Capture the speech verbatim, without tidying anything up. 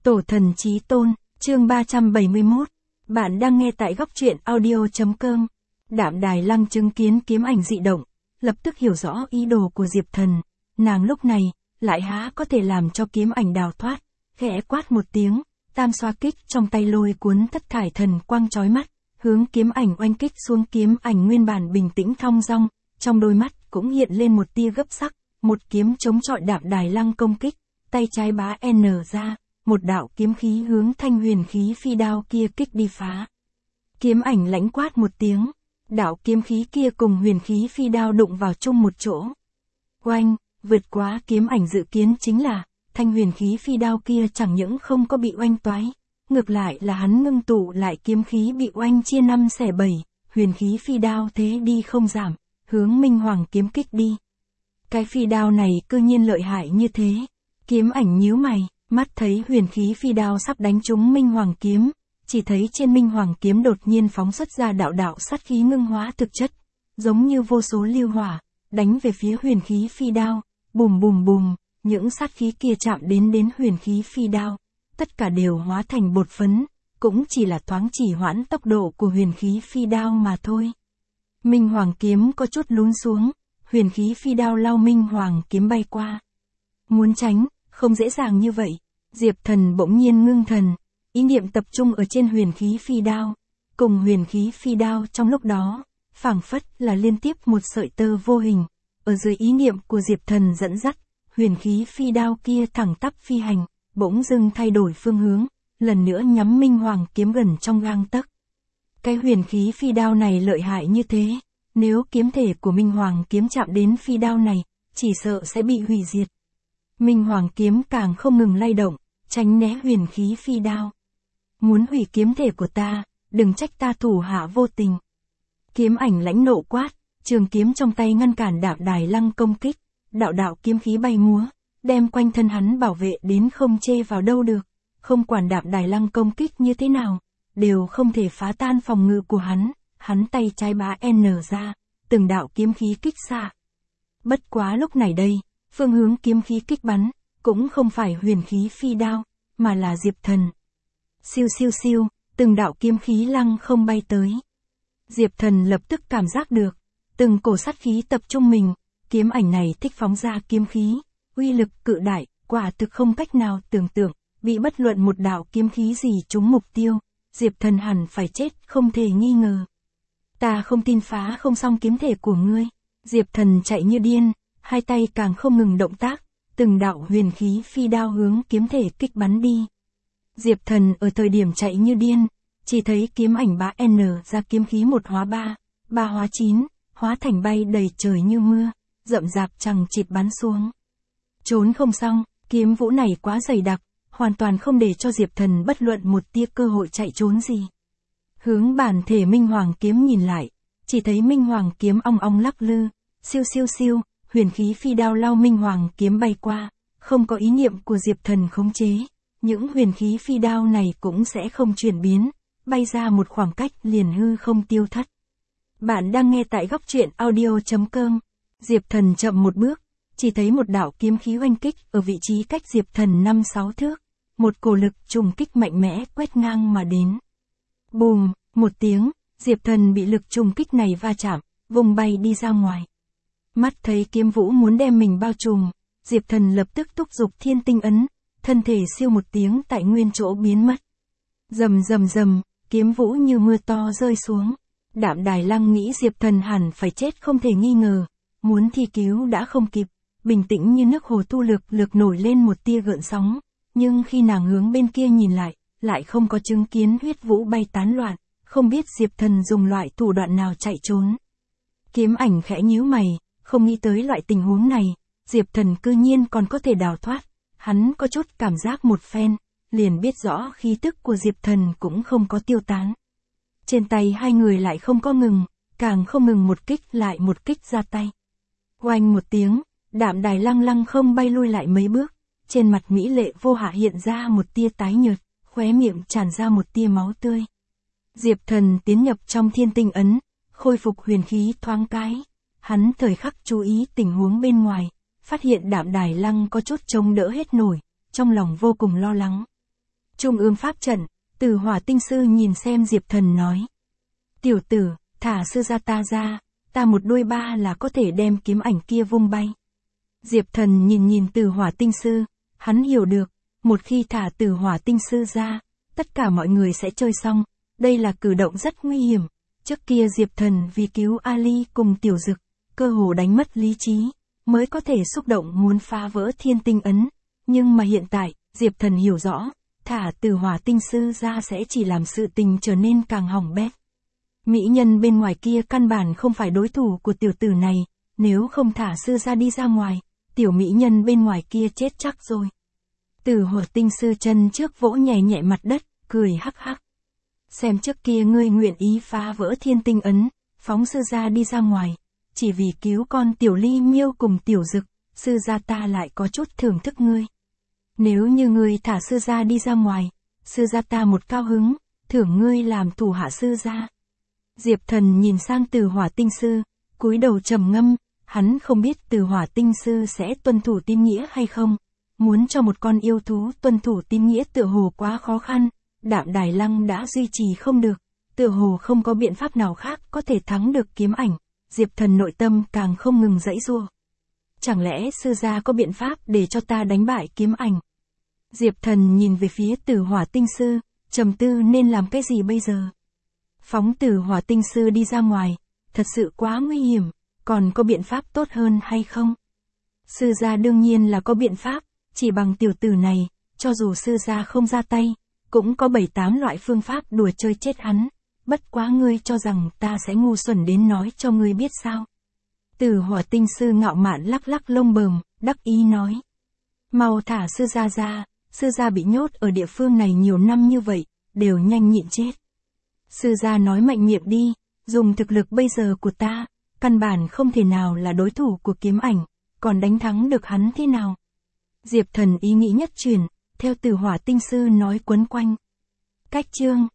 Tổ thần chí tôn, chương ba trăm bảy mươi mốt. Bạn đang nghe tại góc truyện audio.com. Đạm Đài Lăng chứng kiến kiếm ảnh dị động, lập tức hiểu rõ ý đồ của Diệp Thần. Nàng lúc này, lại há có thể làm cho kiếm ảnh đào thoát, khẽ quát một tiếng, tam xoa kích trong tay lôi cuốn thất thải thần quang chói mắt, hướng kiếm ảnh oanh kích xuống. Kiếm ảnh nguyên bản bình tĩnh thong dong, trong đôi mắt cũng hiện lên một tia gấp sắc, một kiếm chống chọi Đạm Đài Lăng công kích, tay trái bá N ra. Một đạo kiếm khí hướng thanh huyền khí phi đao kia kích đi phá. Kiếm ảnh lãnh quát một tiếng, đạo kiếm khí kia cùng huyền khí phi đao đụng vào chung một chỗ. Oanh, vượt quá kiếm ảnh dự kiến chính là, thanh huyền khí phi đao kia chẳng những không có bị oanh toái, ngược lại là hắn ngưng tụ lại kiếm khí bị oanh chia năm xẻ bảy, huyền khí phi đao thế đi không giảm, hướng Minh Hoàng kiếm kích đi. Cái phi đao này cư nhiên lợi hại như thế, kiếm ảnh nhíu mày. Mắt thấy huyền khí phi đao sắp đánh trúng Minh Hoàng kiếm, chỉ thấy trên Minh Hoàng kiếm đột nhiên phóng xuất ra đạo đạo sát khí ngưng hóa thực chất, giống như vô số lưu hỏa, đánh về phía huyền khí phi đao, bùm bùm bùm, những sát khí kia chạm đến đến huyền khí phi đao, tất cả đều hóa thành bột phấn, cũng chỉ là thoáng chỉ hoãn tốc độ của huyền khí phi đao mà thôi. Minh Hoàng kiếm có chút lún xuống, huyền khí phi đao lao Minh Hoàng kiếm bay qua. Muốn tránh, không dễ dàng như vậy. Diệp Thần bỗng nhiên ngưng thần, ý niệm tập trung ở trên huyền khí phi đao, cùng huyền khí phi đao trong lúc đó, phảng phất là liên tiếp một sợi tơ vô hình, ở dưới ý niệm của Diệp Thần dẫn dắt, huyền khí phi đao kia thẳng tắp phi hành, bỗng dưng thay đổi phương hướng, lần nữa nhắm Minh Hoàng kiếm gần trong gang tấc. Cái huyền khí phi đao này lợi hại như thế, nếu kiếm thể của Minh Hoàng kiếm chạm đến phi đao này, chỉ sợ sẽ bị hủy diệt. Minh Hoàng kiếm càng không ngừng lay động, tránh né huyền khí phi đao. Muốn hủy kiếm thể của ta, đừng trách ta thủ hạ vô tình. Kiếm ảnh lãnh nộ quát, trường kiếm trong tay ngăn cản Đạm Đài Lăng công kích, đạo đạo kiếm khí bay múa, đem quanh thân hắn bảo vệ đến không chê vào đâu được, không quản Đạm Đài Lăng công kích như thế nào, đều không thể phá tan phòng ngự của hắn, hắn tay trái bá N ra, từng đạo kiếm khí kích xạ. Bất quá lúc này đây, phương hướng kiếm khí kích bắn, cũng không phải huyền khí phi đao, mà là Diệp Thần. Siêu siêu siêu, từng đạo kiếm khí lăng không bay tới. Diệp Thần lập tức cảm giác được, từng cổ sát khí tập trung mình, kiếm ảnh này thích phóng ra kiếm khí, uy lực cự đại, quả thực không cách nào tưởng tượng, bị bất luận một đạo kiếm khí gì trúng mục tiêu, Diệp Thần hẳn phải chết không thể nghi ngờ. Ta không tin phá không xong kiếm thể của ngươi. Diệp Thần chạy như điên, hai tay càng không ngừng động tác, từng đạo huyền khí phi đao hướng kiếm thể kích bắn đi. Diệp Thần ở thời điểm chạy như điên, chỉ thấy kiếm ảnh bá N ra kiếm khí một hóa ba, ba hóa chín, hóa thành bay đầy trời như mưa, rậm rạp chằng chịt bắn xuống. Trốn không xong, kiếm vũ này quá dày đặc, hoàn toàn không để cho Diệp Thần bất luận một tia cơ hội chạy trốn gì. Hướng bản thể Minh Hoàng kiếm nhìn lại, chỉ thấy Minh Hoàng kiếm ong ong lắc lư, siêu siêu siêu. Huyền khí phi đao lao Minh Hoàng kiếm bay qua, không có ý niệm của Diệp Thần khống chế, những huyền khí phi đao này cũng sẽ không chuyển biến, bay ra một khoảng cách liền hư không tiêu thất. Bạn đang nghe tại góc truyện audio.com. Diệp Thần chậm một bước, chỉ thấy một đạo kiếm khí oanh kích ở vị trí cách Diệp Thần năm sáu thước, một cổ lực trùng kích mạnh mẽ quét ngang mà đến. Bùm, một tiếng, Diệp Thần bị lực trùng kích này va chạm, vùng bay đi ra ngoài. Mắt thấy kiếm vũ muốn đem mình bao trùm, Diệp Thần lập tức thúc giục thiên tinh ấn, thân thể siêu một tiếng tại nguyên chỗ biến mất. Rầm rầm rầm, kiếm vũ như mưa to rơi xuống. Đạm Đài Lăng nghĩ Diệp Thần hẳn phải chết không thể nghi ngờ, muốn thi cứu đã không kịp, bình tĩnh như nước hồ tu lực lực nổi lên một tia gợn sóng, nhưng khi nàng hướng bên kia nhìn lại, lại không có chứng kiến huyết vũ bay tán loạn, không biết Diệp Thần dùng loại thủ đoạn nào chạy trốn. Kiếm ảnh khẽ nhíu mày. Không nghĩ tới loại tình huống này, Diệp Thần cư nhiên còn có thể đào thoát, hắn có chút cảm giác một phen, liền biết rõ khí tức của Diệp Thần cũng không có tiêu tán. Trên tay hai người lại không có ngừng, càng không ngừng một kích lại một kích ra tay. Oanh một tiếng, Đạm Đài Lăng lăng không bay lui lại mấy bước, trên mặt mỹ lệ vô hạ hiện ra một tia tái nhợt, khóe miệng tràn ra một tia máu tươi. Diệp Thần tiến nhập trong thiên tinh ấn, khôi phục huyền khí thoáng cái. Hắn thời khắc chú ý tình huống bên ngoài, phát hiện Đạm Đài Lăng có chút chống đỡ hết nổi, trong lòng vô cùng lo lắng. Trung ương pháp trận, Tử Hỏa tinh sư nhìn xem Diệp Thần nói. Tiểu tử, thả sư gia ta ra, ta một đôi ba là có thể đem kiếm ảnh kia vung bay. Diệp Thần nhìn nhìn Tử Hỏa tinh sư, hắn hiểu được, một khi thả Tử Hỏa tinh sư ra, tất cả mọi người sẽ chơi xong, đây là cử động rất nguy hiểm. Trước kia Diệp Thần vì cứu Ali cùng Tiểu Dực, cơ hồ đánh mất lý trí, mới có thể xúc động muốn phá vỡ thiên tinh ấn, nhưng mà hiện tại, Diệp Thần hiểu rõ, thả Tử Hỏa tinh sư ra sẽ chỉ làm sự tình trở nên càng hỏng bét. Mỹ nhân bên ngoài kia căn bản không phải đối thủ của tiểu tử này, nếu không thả sư ra đi ra ngoài, tiểu mỹ nhân bên ngoài kia chết chắc rồi. Tử Hỏa tinh sư chân trước vỗ nhẹ nhẹ mặt đất, cười hắc hắc. Xem trước kia ngươi nguyện ý phá vỡ thiên tinh ấn, phóng sư gia đi ra ngoài, chỉ vì cứu con tiểu ly miêu cùng Tiểu Dực, sư gia ta lại có chút thưởng thức ngươi. Nếu như ngươi thả sư gia đi ra ngoài, sư gia ta một cao hứng, thưởng ngươi làm thủ hạ sư gia. Diệp Thần nhìn sang Tử Hỏa tinh sư, cúi đầu trầm ngâm, hắn không biết Tử Hỏa tinh sư sẽ tuân thủ tín nghĩa hay không. Muốn cho một con yêu thú tuân thủ tín nghĩa tựa hồ quá khó khăn, Đạm Đài Lăng đã duy trì không được, tựa hồ không có biện pháp nào khác có thể thắng được kiếm ảnh, Diệp Thần nội tâm càng không ngừng giãy giụa. Chẳng lẽ sư gia có biện pháp để cho ta đánh bại kiếm ảnh? Diệp Thần nhìn về phía Tử Hỏa tinh sư, trầm tư nên làm cái gì bây giờ? Phóng Tử Hỏa tinh sư đi ra ngoài, thật sự quá nguy hiểm, còn có biện pháp tốt hơn hay không? Sư gia đương nhiên là có biện pháp, chỉ bằng tiểu tử này, cho dù sư gia không ra tay, cũng có bảy tám loại phương pháp đùa chơi chết hắn, bất quá ngươi cho rằng ta sẽ ngu xuẩn đến nói cho ngươi biết sao? Tử Hỏa tinh sư ngạo mạn lắc lắc lông bờm, đắc ý nói. Mau thả sư gia ra, sư gia bị nhốt ở địa phương này nhiều năm như vậy, đều nhanh nhịn chết. Sư gia nói mạnh miệng đi, dùng thực lực bây giờ của ta, căn bản không thể nào là đối thủ của kiếm ảnh, còn đánh thắng được hắn thế nào? Diệp Thần ý nghĩ nhất chuyển, theo Tử Hỏa tinh sư nói quấn quanh. Cách chương